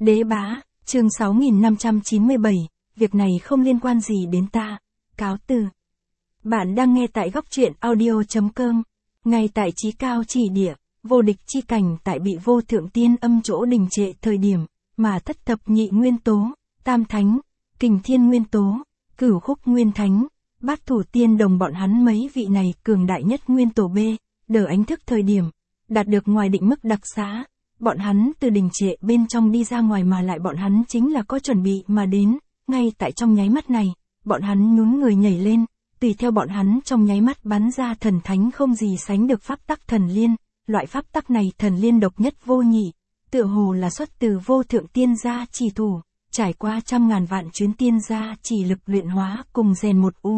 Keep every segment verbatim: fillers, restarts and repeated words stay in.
Đế bá, chương sáu nghìn năm trăm chín mươi bảy, việc này không liên quan gì đến ta. Cáo từ. Bạn đang nghe tại góc truyện audio.com. Ngay tại chí cao chỉ địa, vô địch chi cảnh tại bị vô thượng tiên âm chỗ đình trệ thời điểm, mà thất thập nhị nguyên tố, tam thánh, kình thiên nguyên tố, cửu khúc nguyên thánh, bát thủ tiên đồng bọn hắn mấy vị này cường đại nhất nguyên tổ B, đỡ ánh thức thời điểm, đạt được ngoài định mức đặc xá. Bọn hắn từ đình trệ bên trong đi ra ngoài mà lại bọn hắn chính là có chuẩn bị mà đến, ngay tại trong nháy mắt này, bọn hắn nhún người nhảy lên, tùy theo bọn hắn trong nháy mắt bắn ra thần thánh không gì sánh được pháp tắc thần liên, loại pháp tắc này thần liên độc nhất vô nhị, tựa hồ là xuất từ vô thượng tiên gia chỉ thủ, trải qua trăm ngàn vạn chuyến tiên gia chỉ lực luyện hóa cùng rèn một u.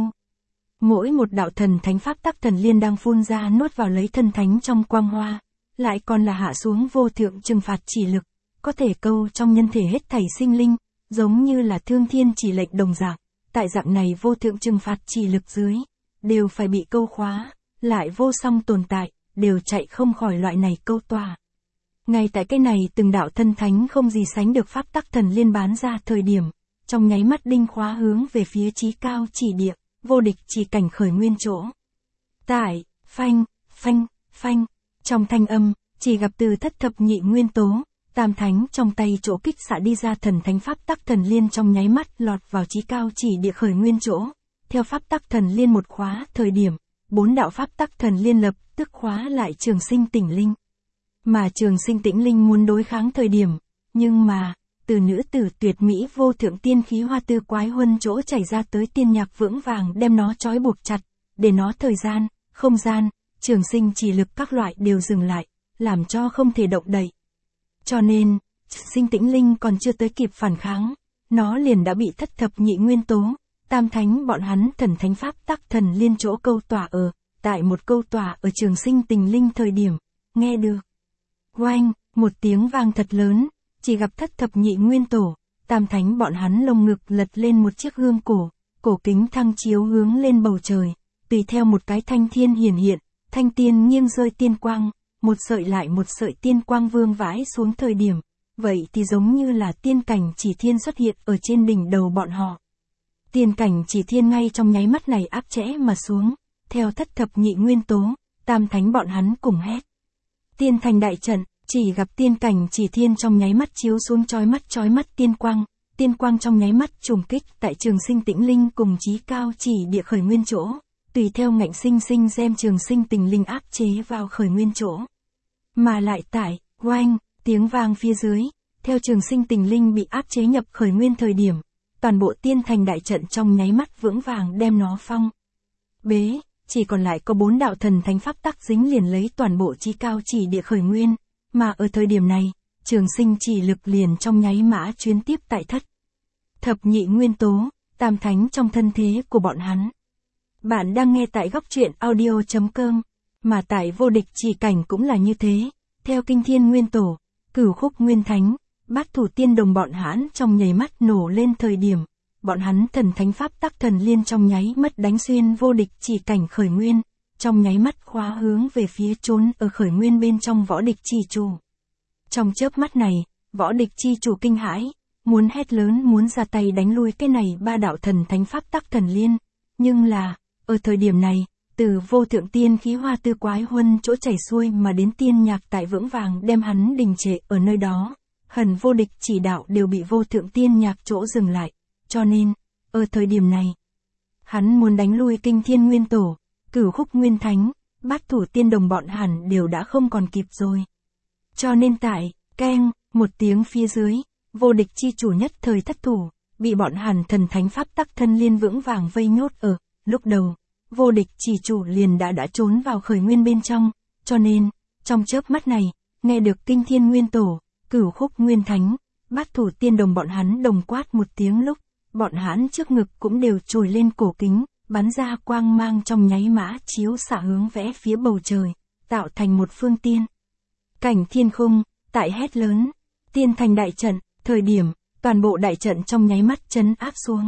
Mỗi một đạo thần thánh pháp tắc thần liên đang phun ra nuốt vào lấy thần thánh trong quang hoa, lại còn là hạ xuống vô thượng trừng phạt chỉ lực, có thể câu trong nhân thể hết thảy sinh linh, giống như là thương thiên chỉ lệnh đồng dạng, tại dạng này vô thượng trừng phạt chỉ lực dưới, đều phải bị câu khóa, lại vô song tồn tại, đều chạy không khỏi loại này câu tòa. Ngay tại cái này từng đạo thân thánh không gì sánh được pháp tắc thần liên bán ra thời điểm, trong nháy mắt đinh khóa hướng về phía chí cao chỉ địa, vô địch chỉ cảnh khởi nguyên chỗ. Tại, phanh, phanh, phanh. Trong thanh âm, chỉ gặp từ thất thập nhị nguyên tố, tam thánh trong tay chỗ kích xạ đi ra thần thánh pháp tắc thần liên trong nháy mắt lọt vào chí cao chỉ địa khởi nguyên chỗ. Theo pháp tắc thần liên một khóa thời điểm, bốn đạo pháp tắc thần liên lập tức khóa lại trường sinh tĩnh linh. Mà trường sinh tĩnh linh muốn đối kháng thời điểm, nhưng mà, từ nữ tử tuyệt mỹ vô thượng tiên khí hoa tư quái huân chỗ chảy ra tới tiên nhạc vững vàng đem nó trói buộc chặt, để nó thời gian, không gian, trường sinh chỉ lực các loại đều dừng lại, làm cho không thể động đậy. Cho nên, sinh tĩnh linh còn chưa tới kịp phản kháng, nó liền đã bị thất thập nhị nguyên tố, tam thánh bọn hắn thần thánh pháp tắc thần liên chỗ câu tỏa ở, tại một câu tỏa ở trường sinh tình linh thời điểm, nghe được. Oanh, một tiếng vang thật lớn, chỉ gặp thất thập nhị nguyên tổ, tam thánh bọn hắn lồng ngực lật lên một chiếc gương cổ, cổ kính thăng chiếu hướng lên bầu trời, tùy theo một cái thanh thiên hiển hiện. Thanh tiên nghiêng rơi tiên quang, một sợi lại một sợi tiên quang vương vãi xuống thời điểm, vậy thì giống như là tiên cảnh chỉ thiên xuất hiện ở trên đỉnh đầu bọn họ. Tiên cảnh chỉ thiên ngay trong nháy mắt này áp chẽ mà xuống, theo thất thập nhị nguyên tố, tam thánh bọn hắn cùng hét. Tiên thành đại trận, chỉ gặp tiên cảnh chỉ thiên trong nháy mắt chiếu xuống chói mắt chói mắt tiên quang, tiên quang trong nháy mắt trùng kích tại trường sinh tĩnh linh cùng chí cao chỉ địa khởi nguyên chỗ. Tùy theo ngạnh sinh sinh đem trường sinh tình linh áp chế vào khởi nguyên chỗ. Mà lại tại, oanh, tiếng vang phía dưới, theo trường sinh tình linh bị áp chế nhập khởi nguyên thời điểm, toàn bộ tiên thành đại trận trong nháy mắt vững vàng đem nó phong. Bế, chỉ còn lại có bốn đạo thần thánh pháp tắc dính liền lấy toàn bộ chí cao chỉ địa khởi nguyên, mà ở thời điểm này, trường sinh chỉ lực liền trong nháy mã chuyến tiếp tại thất. Thập nhị nguyên tố, tam thánh trong thân thế của bọn hắn. Bạn đang nghe tại góc truyện audio.com, mà tại vô địch chỉ cảnh cũng là như thế, theo kinh thiên nguyên tổ, cửu khúc nguyên thánh, bát thủ tiên đồng bọn hắn trong nháy mắt nổ lên thời điểm, bọn hắn thần thánh pháp tắc thần liên trong nháy mắt đánh xuyên vô địch chỉ cảnh khởi nguyên, trong nháy mắt khóa hướng về phía trốn ở khởi nguyên bên trong võ địch chi chủ. Trong chớp mắt này, võ địch chi chủ kinh hãi, muốn hét lớn muốn ra tay đánh lui cái này ba đạo thần thánh pháp tắc thần liên, nhưng là, ở thời điểm này, từ vô thượng tiên khí hoa tư quái huân chỗ chảy xuôi mà đến tiên nhạc tại vững vàng đem hắn đình trệ ở nơi đó, hần vô địch chỉ đạo đều bị vô thượng tiên nhạc chỗ dừng lại, cho nên, ở thời điểm này, hắn muốn đánh lui kinh thiên nguyên tổ, cửu khúc nguyên thánh, bát thủ tiên đồng bọn hẳn đều đã không còn kịp rồi. Cho nên tại, keng, một tiếng phía dưới, vô địch chi chủ nhất thời thất thủ, bị bọn hàn thần thánh pháp tắc thân liên vững vàng vây nhốt ở. Lúc đầu, vô địch chỉ chủ liền đã đã trốn vào khởi nguyên bên trong, cho nên, trong chớp mắt này, nghe được kinh thiên nguyên tổ, cửu khúc nguyên thánh, bát thủ tiên đồng bọn hắn đồng quát một tiếng lúc, bọn hắn trước ngực cũng đều trồi lên cổ kính, bắn ra quang mang trong nháy mã chiếu xạ hướng vẽ phía bầu trời, tạo thành một phương tiên. Cảnh thiên khung, tại hét lớn, tiên thành đại trận, thời điểm, toàn bộ đại trận trong nháy mắt chấn áp xuống.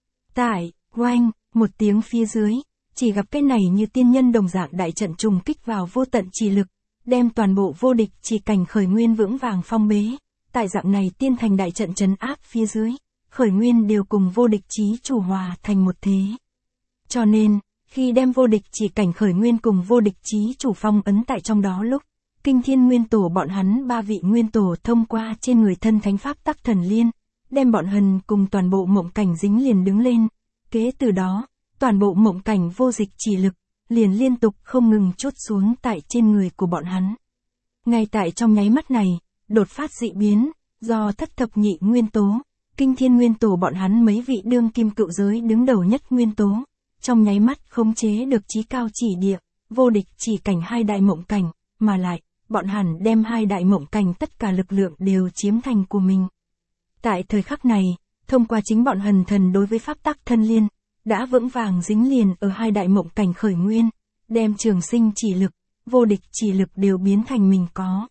Tại, oanh, một tiếng phía dưới, chỉ gặp cái này như tiên nhân đồng dạng đại trận trùng kích vào vô tận trì lực, đem toàn bộ vô địch chỉ cảnh khởi nguyên vững vàng phong bế, tại dạng này tiên thành đại trận trấn áp phía dưới, khởi nguyên đều cùng vô địch chí chủ hòa thành một thế. Cho nên, khi đem vô địch chỉ cảnh khởi nguyên cùng vô địch chí chủ phong ấn tại trong đó lúc, Kinh Thiên Nguyên Tổ bọn hắn ba vị nguyên tổ thông qua trên người thân thánh pháp tắc thần liên, đem bọn hần cùng toàn bộ mộng cảnh dính liền đứng lên, kế từ đó, toàn bộ mộng cảnh vô dịch chỉ lực, liền liên tục không ngừng trút xuống tại trên người của bọn hắn. Ngay tại trong nháy mắt này, đột phát dị biến, do thất thập nhị nguyên tố, Kinh Thiên Nguyên Tổ bọn hắn mấy vị đương kim cựu giới đứng đầu nhất nguyên tố, trong nháy mắt khống chế được chí cao chỉ địa, vô địch chỉ cảnh hai đại mộng cảnh, mà lại, bọn hẳn đem hai đại mộng cảnh tất cả lực lượng đều chiếm thành của mình. Tại thời khắc này, thông qua chính bọn hần thần đối với pháp tắc thân liên, đã vững vàng dính liền ở hai đại mộng cảnh khởi nguyên, đem trường sinh chỉ lực, vô địch chỉ lực đều biến thành mình có.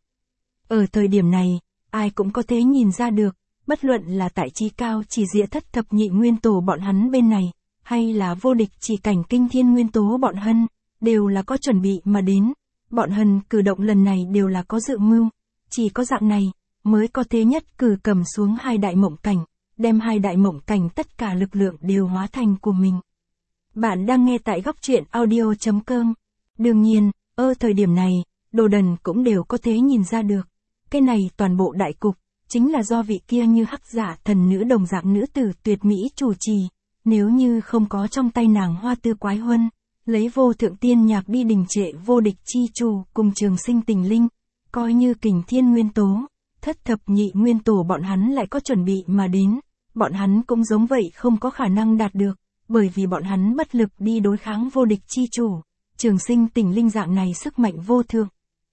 Ở thời điểm này, ai cũng có thể nhìn ra được, bất luận là tại chí cao chỉ địa thất thập nhị nguyên tổ bọn hắn bên này, hay là vô địch chỉ cảnh Kinh Thiên Nguyên Tố bọn hân, đều là có chuẩn bị mà đến. Bọn hân cử động lần này đều là có dự mưu, chỉ có dạng này, mới có thế nhất cử cầm xuống hai đại mộng cảnh, đem hai đại mộng cảnh tất cả lực lượng đều hóa thành của mình. Bạn đang nghe tại góc truyện audio chấm com. Đương nhiên, ở thời điểm này, đồ đần cũng đều có thể nhìn ra được. Cái này toàn bộ đại cục, chính là do vị kia như hắc giả thần nữ đồng dạng nữ tử tuyệt mỹ chủ trì. Nếu như không có trong tay nàng hoa tư quái huân, lấy vô thượng tiên nhạc đi đình trệ vô địch chi chủ cùng trường sinh tình linh, coi như Kình Thiên Nguyên Tố, thất thập nhị nguyên tổ bọn hắn lại có chuẩn bị mà đến, bọn hắn cũng giống vậy không có khả năng đạt được, bởi vì bọn hắn bất lực đi đối kháng vô địch chi chủ, trường sinh tình linh dạng này sức mạnh vô thượng.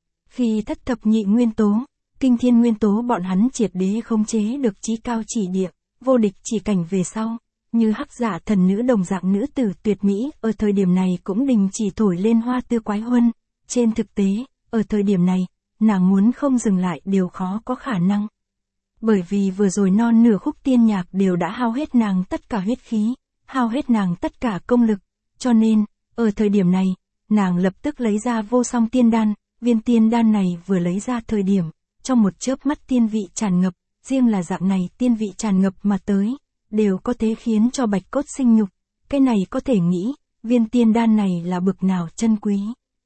Khi thất thập nhị nguyên tố, Kinh Thiên Nguyên Tố bọn hắn triệt đế khống chế được chí cao chỉ địa, vô địch chỉ cảnh về sau, như hắc giả thần nữ đồng dạng nữ tử tuyệt mỹ, ở thời điểm này cũng đình chỉ thổi lên hoa tư quái huân. Trên thực tế, ở thời điểm này, nàng muốn không dừng lại đều khó có khả năng. Bởi vì vừa rồi non nửa khúc tiên nhạc đều đã hao hết nàng tất cả huyết khí, hao hết nàng tất cả công lực, cho nên, ở thời điểm này, nàng lập tức lấy ra vô song tiên đan, viên tiên đan này vừa lấy ra thời điểm, trong một chớp mắt tiên vị tràn ngập, riêng là dạng này tiên vị tràn ngập mà tới, đều có thể khiến cho bạch cốt sinh nhục, cái này có thể nghĩ, viên tiên đan này là bực nào chân quý.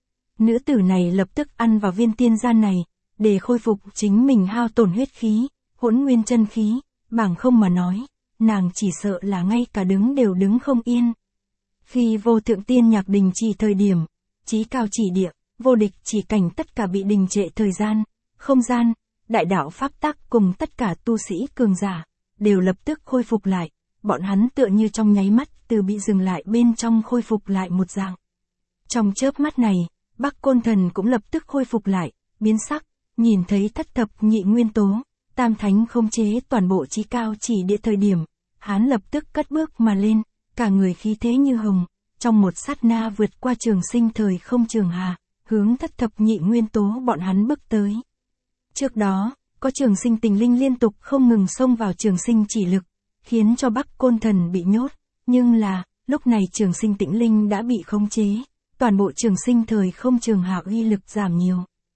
Nữ tử này lập tức ăn vào viên tiên đan này, để khôi phục chính mình hao tổn huyết khí, hỗn nguyên chân khí, bằng không mà nói, nàng chỉ sợ là ngay cả đứng đều đứng không yên. Khi vô thượng tiên nhạc đình chỉ thời điểm, chí cao chỉ địa, vô địch chỉ cảnh tất cả bị đình trệ thời gian, không gian, đại đạo pháp tắc cùng tất cả tu sĩ cường giả, đều lập tức khôi phục lại, bọn hắn tựa như trong nháy mắt từ bị dừng lại bên trong khôi phục lại một dạng. Trong chớp mắt này, Bắc Côn Thần cũng lập tức khôi phục lại, biến sắc, nhìn thấy thất thập nhị nguyên tố, tam thánh khống chế toàn bộ chí cao chỉ địa thời điểm, hắn lập tức cất bước mà lên, cả người khí thế như hồng, trong một sát na vượt qua trường sinh thời không trường hà, hướng thất thập nhị nguyên tố bọn hắn bước tới. Trước đó, có trường sinh tình linh liên tục không ngừng xông vào trường sinh chỉ lực, khiến cho Bắc Côn Thần bị nhốt, nhưng là, lúc này trường sinh tĩnh linh đã bị khống chế, toàn bộ trường sinh thời không trường hà uy lực giảm nhiều.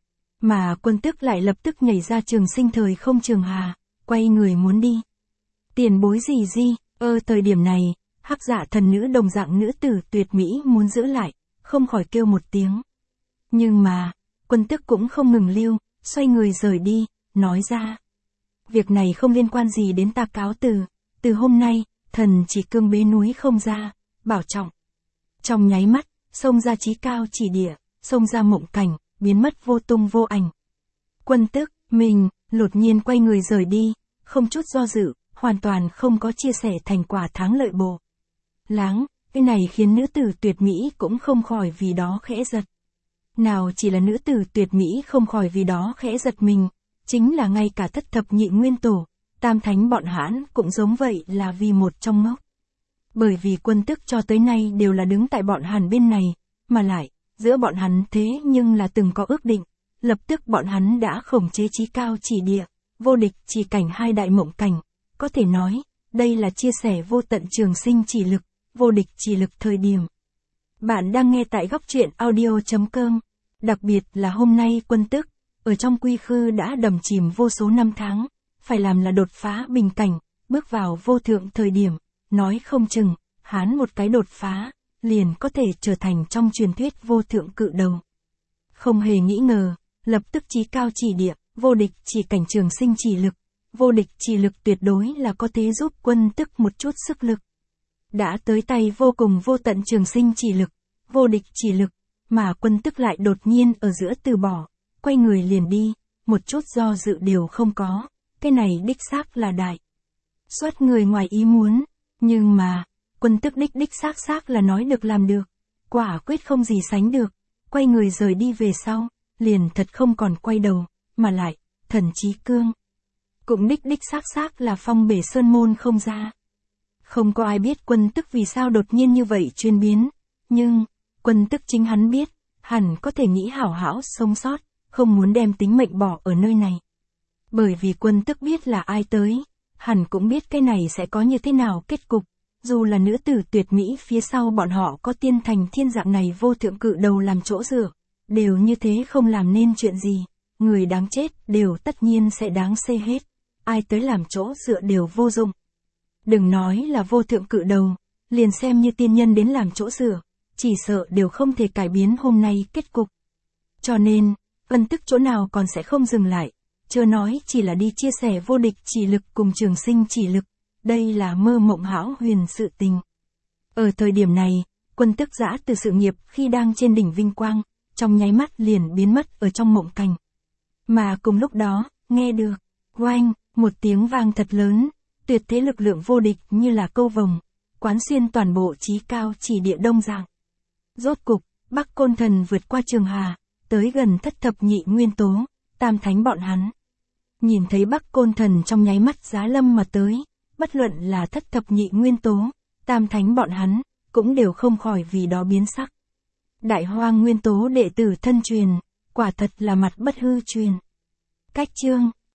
Mà Quân Tức lại lập tức nhảy ra trường sinh thời không trường hà, quay người muốn đi. Tiền bối gì gì, ơ thời điểm này, hắc giả thần nữ đồng dạng nữ tử tuyệt mỹ muốn giữ lại, không khỏi kêu một tiếng. Nhưng mà, Quân Tức cũng không ngừng lưu, xoay người rời đi, nói ra. Việc này không liên quan gì đến ta, cáo từ, từ hôm nay, thần chỉ cương bế núi không ra, bảo trọng. Trong nháy mắt, xông ra chí cao chỉ địa, xông ra mộng cảnh, biến mất vô tung vô ảnh. Quân Tức, mình, đột nhiên quay người rời đi, không chút do dự, hoàn toàn không có chia sẻ thành quả thắng lợi bộ. Láng, cái này khiến nữ tử tuyệt mỹ cũng không khỏi vì đó khẽ giật. Nào chỉ là nữ tử tuyệt mỹ không khỏi vì đó khẽ giật mình, chính là ngay cả thất thập nhị nguyên tổ, tam thánh bọn hãn cũng giống vậy là vì một trong ngốc. Bởi vì Quân Tức cho tới nay đều là đứng tại bọn hắn bên này, mà lại, giữa bọn hắn thế nhưng là từng có ước định, lập tức bọn hắn đã khống chế chí cao chỉ địa, vô địch chỉ cảnh hai đại mộng cảnh, có thể nói, đây là chia sẻ vô tận trường sinh chỉ lực, vô địch chỉ lực thời điểm. Bạn đang nghe tại góc truyện audio chấm com, đặc biệt là hôm nay Quân Tức, ở trong quy khư đã đầm chìm vô số năm tháng, phải làm là đột phá bình cảnh, bước vào vô thượng thời điểm, nói không chừng, hắn một cái đột phá, liền có thể trở thành trong truyền thuyết vô thượng cự đầu. Không hề nghĩ ngờ, lập tức chí cao chỉ địa, vô địch chỉ cảnh trường sinh chỉ lực, vô địch chỉ lực tuyệt đối là có thể giúp quân tức một chút sức lực. Đã tới tay vô cùng vô tận trường sinh chỉ lực, vô địch chỉ lực, mà quân tức lại đột nhiên ở giữa từ bỏ, quay người liền đi, một chút do dự đều không có, cái này đích xác là đại. Xuất người ngoài ý muốn, nhưng mà, quân tức đích đích xác xác là nói được làm được, quả quyết không gì sánh được, quay người rời đi về sau, liền thật không còn quay đầu, mà lại, thần trí cương. Cũng đích đích xác xác là phong bể sơn môn không ra. Không có ai biết quân tức vì sao đột nhiên như vậy chuyên biến, nhưng, quân tức chính hắn biết, hẳn có thể nghĩ hảo hảo sống sót, không muốn đem tính mệnh bỏ ở nơi này. Bởi vì quân tức biết là ai tới, hẳn cũng biết cái này sẽ có như thế nào kết cục, dù là nữ tử tuyệt mỹ phía sau bọn họ có tiên thành thiên dạng này vô thượng cự đầu làm chỗ dựa, đều như thế không làm nên chuyện gì, người đáng chết đều tất nhiên sẽ đáng xê hết, ai tới làm chỗ dựa đều vô dụng. Đừng nói là vô thượng cự đầu, liền xem như tiên nhân đến làm chỗ dựa, chỉ sợ đều không thể cải biến hôm nay kết cục. Cho nên, ân tức chỗ nào còn sẽ không dừng lại, chưa nói chỉ là đi chia sẻ vô địch chỉ lực cùng trường sinh chỉ lực, đây là mơ mộng hão huyền sự tình. Ở thời điểm này, quân tức giã từ sự nghiệp khi đang trên đỉnh vinh quang, trong nháy mắt liền biến mất ở trong mộng cảnh. Mà cùng lúc đó, nghe được, oanh, một tiếng vang thật lớn, tuyệt thế lực lượng vô địch như là câu vồng, quán xuyên toàn bộ chí cao chỉ địa đông dạng. Rốt cục, Bắc Côn Thần vượt qua Trường Hà, tới gần thất thập nhị nguyên tố, tam thánh bọn hắn. Nhìn thấy Bắc Côn Thần trong nháy mắt giá lâm mà tới, bất luận là thất thập nhị nguyên tố, tam thánh bọn hắn, cũng đều không khỏi vì đó biến sắc. Đại Hoang nguyên tố đệ tử thân truyền, quả thật là mặt bất hư truyền. Cách chương,